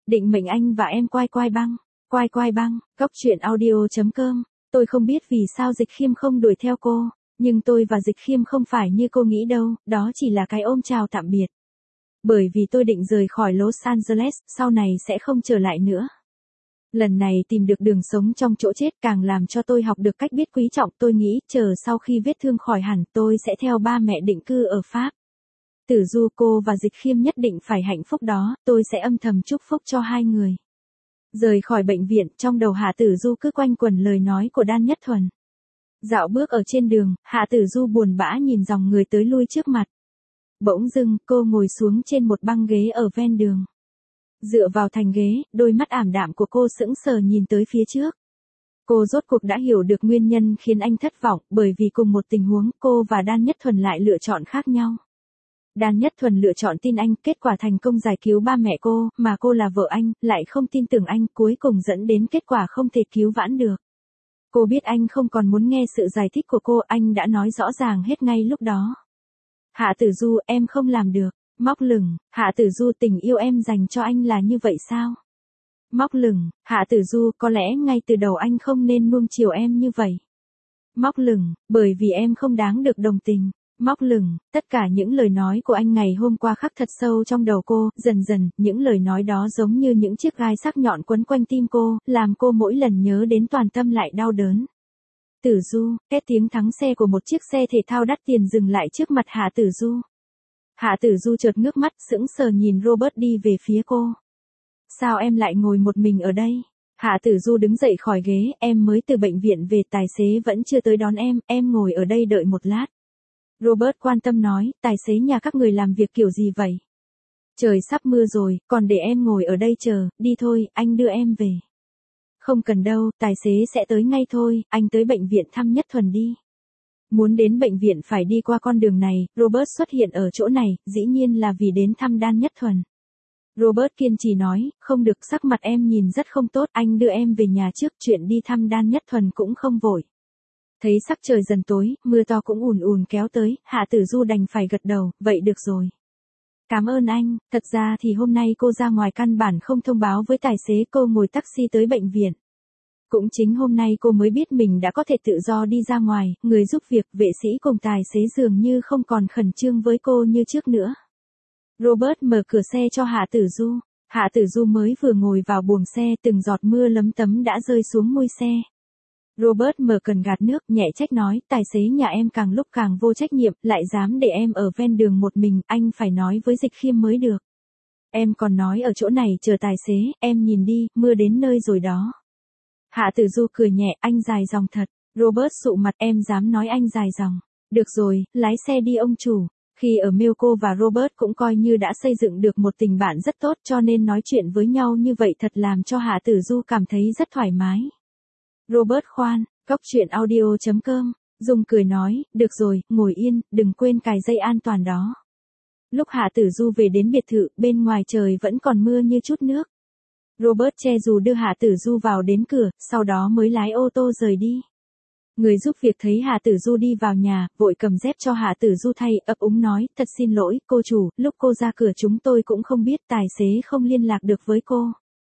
định mệnh anh và em quai quai băng. Quai quai băng, góc truyện audio.com. Tôi không biết vì sao Dịch Khiêm không đuổi theo cô, nhưng tôi và Dịch Khiêm không phải như cô nghĩ đâu, đó chỉ là cái ôm chào tạm biệt. Bởi vì tôi định rời khỏi Los Angeles, sau này sẽ không trở lại nữa. Lần này tìm được đường sống trong chỗ chết càng làm cho tôi học được cách biết quý trọng. Tôi nghĩ chờ sau khi vết thương khỏi hẳn tôi sẽ theo ba mẹ định cư ở Pháp. Tử Du, cô và Dịch Khiêm nhất định phải hạnh phúc đó, tôi sẽ âm thầm chúc phúc cho hai người. Rời khỏi bệnh viện, trong đầu Hạ Tử Du cứ quanh quẩn lời nói của Đan Nhất Thuần. Dạo bước ở trên đường, Hạ Tử Du buồn bã nhìn dòng người tới lui trước mặt. Bỗng dưng, cô ngồi xuống trên một băng ghế ở ven đường. Dựa vào thành ghế, đôi mắt ảm đạm của cô sững sờ nhìn tới phía trước. Cô rốt cuộc đã hiểu được nguyên nhân khiến anh thất vọng, bởi vì cùng một tình huống, cô và Đan Nhất Thuần lại lựa chọn khác nhau. Đan Nhất Thuần lựa chọn tin anh, kết quả thành công giải cứu ba mẹ cô, mà cô là vợ anh, lại không tin tưởng anh, cuối cùng dẫn đến kết quả không thể cứu vãn được. Cô biết anh không còn muốn nghe sự giải thích của cô, anh đã nói rõ ràng hết ngay lúc đó. Hạ Tử Du, em không làm được. Móc lửng, Hạ Tử Du, tình yêu em dành cho anh là như vậy sao? Móc lửng, Hạ Tử Du, có lẽ ngay từ đầu anh không nên nuông chiều em như vậy. Móc lửng, bởi vì em không đáng được đồng tình. Móc lửng, tất cả những lời nói của anh ngày hôm qua khắc thật sâu trong đầu cô, dần dần, những lời nói đó giống như những chiếc gai sắc nhọn quấn quanh tim cô, làm cô mỗi lần nhớ đến toàn tâm lại đau đớn. Tử Du, két tiếng thắng xe của một chiếc xe thể thao đắt tiền dừng lại trước mặt Hạ Tử Du. Hạ Tử Du chợt ngước mắt, sững sờ nhìn Robert đi về phía cô. Sao em lại ngồi một mình ở đây? Hạ Tử Du đứng dậy khỏi ghế, em mới từ bệnh viện về, tài xế vẫn chưa tới đón em ngồi ở đây đợi một lát. Robert quan tâm nói, tài xế nhà các người làm việc kiểu gì vậy? Trời sắp mưa rồi, còn để em ngồi ở đây chờ, đi thôi, anh đưa em về. Không cần đâu, tài xế sẽ tới ngay thôi, anh tới bệnh viện thăm Nhất Thuần đi. Muốn đến bệnh viện phải đi qua con đường này, Robert xuất hiện ở chỗ này, dĩ nhiên là vì đến thăm Đan Nhất Thuần. Robert kiên trì nói, không được, sắc mặt em nhìn rất không tốt, anh đưa em về nhà trước, chuyện đi thăm Đan Nhất Thuần cũng không vội. Thấy sắc trời dần tối, mưa to cũng ùn ùn kéo tới, Hạ Tử Du đành phải gật đầu, vậy được rồi. Cảm ơn anh, thật ra thì hôm nay cô ra ngoài căn bản không thông báo với tài xế, cô ngồi taxi tới bệnh viện. Cũng chính hôm nay cô mới biết mình đã có thể tự do đi ra ngoài, người giúp việc, vệ sĩ cùng tài xế dường như không còn khẩn trương với cô như trước nữa. Robert mở cửa xe cho Hạ Tử Du. Hạ Tử Du mới vừa ngồi vào buồng xe, từng giọt mưa lấm tấm đã rơi xuống mui xe. Robert mở cần gạt nước, nhẹ trách nói, tài xế nhà em càng lúc càng vô trách nhiệm, lại dám để em ở ven đường một mình, anh phải nói với Dịch Khiêm mới được. Em còn nói ở chỗ này chờ tài xế, em nhìn đi, mưa đến nơi rồi đó. Hạ Tử Du cười nhẹ, anh dài dòng thật. Robert sụ mặt, em dám nói anh dài dòng. Được rồi, lái xe đi ông chủ. Khi ở Mill, cô và Robert cũng coi như đã xây dựng được một tình bạn rất tốt, cho nên nói chuyện với nhau như vậy thật làm cho Hạ Tử Du cảm thấy rất thoải mái. Robert khoan, góc truyện audio.com. Dung cười nói, được rồi, ngồi yên, đừng quên cài dây an toàn đó. Lúc Hạ Tử Du về đến biệt thự, bên ngoài trời vẫn còn mưa như chút nước. Robert che dù đưa Hạ Tử Du vào đến cửa, sau đó mới lái ô tô rời đi. Người giúp việc thấy Hạ Tử Du đi vào nhà, vội cầm dép cho Hạ Tử Du thay, ấp úng nói, thật xin lỗi, cô chủ, lúc cô ra cửa chúng tôi cũng không biết, tài xế không liên lạc được với cô.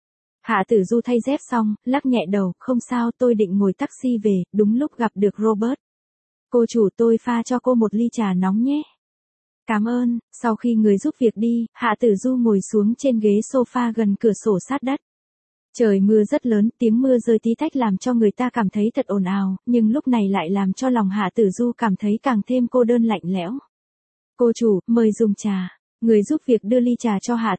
Hạ Tử Du thay dép xong, lắc nhẹ đầu, không sao, tôi định ngồi taxi về, đúng lúc gặp được Robert. Cô chủ, tôi pha cho cô một ly trà nóng nhé. Cảm ơn. Sau khi người giúp việc đi, Hạ Tử Du ngồi xuống trên ghế sofa gần cửa sổ sát đất. Trời mưa rất lớn, tiếng mưa rơi tí tách làm cho người ta cảm thấy thật ồn ào, nhưng lúc này lại làm cho lòng Hạ Tử Du cảm thấy càng thêm cô đơn lạnh lẽo. Cô chủ, mời dùng trà. Người giúp việc đưa ly trà cho Hạ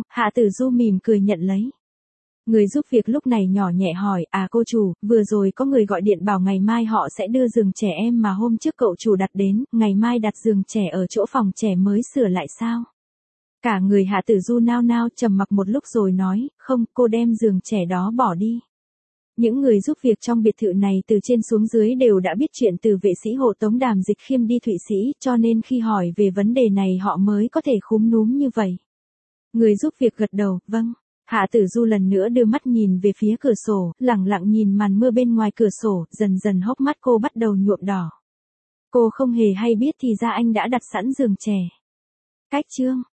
Tử Du mỉm cười nhận lấy. Người giúp việc lúc này nhỏ nhẹ hỏi, cô chủ, vừa rồi có người gọi điện bảo ngày mai họ sẽ đưa giường trẻ em mà hôm trước cậu chủ đặt đến, ngày mai đặt giường trẻ ở chỗ phòng trẻ mới sửa lại sao? Cả người Hạ Tử Du nao nao trầm mặc một lúc rồi nói, không, cô đem giường trẻ đó bỏ đi. Những người giúp việc trong biệt thự này từ trên xuống dưới đều đã biết chuyện từ vệ sĩ hộ tống Đàm Dịch Khiêm đi Thụy Sĩ, cho nên khi hỏi về vấn đề này họ mới có thể khúm núm như vậy. Người giúp việc gật đầu, vâng. Hạ Tử Du lần nữa đưa mắt nhìn về phía cửa sổ, lặng lặng nhìn màn mưa bên ngoài cửa sổ, dần dần hốc mắt cô bắt đầu nhuộm đỏ. Cô không hề hay biết thì ra anh đã đặt sẵn giường trẻ. Cách chương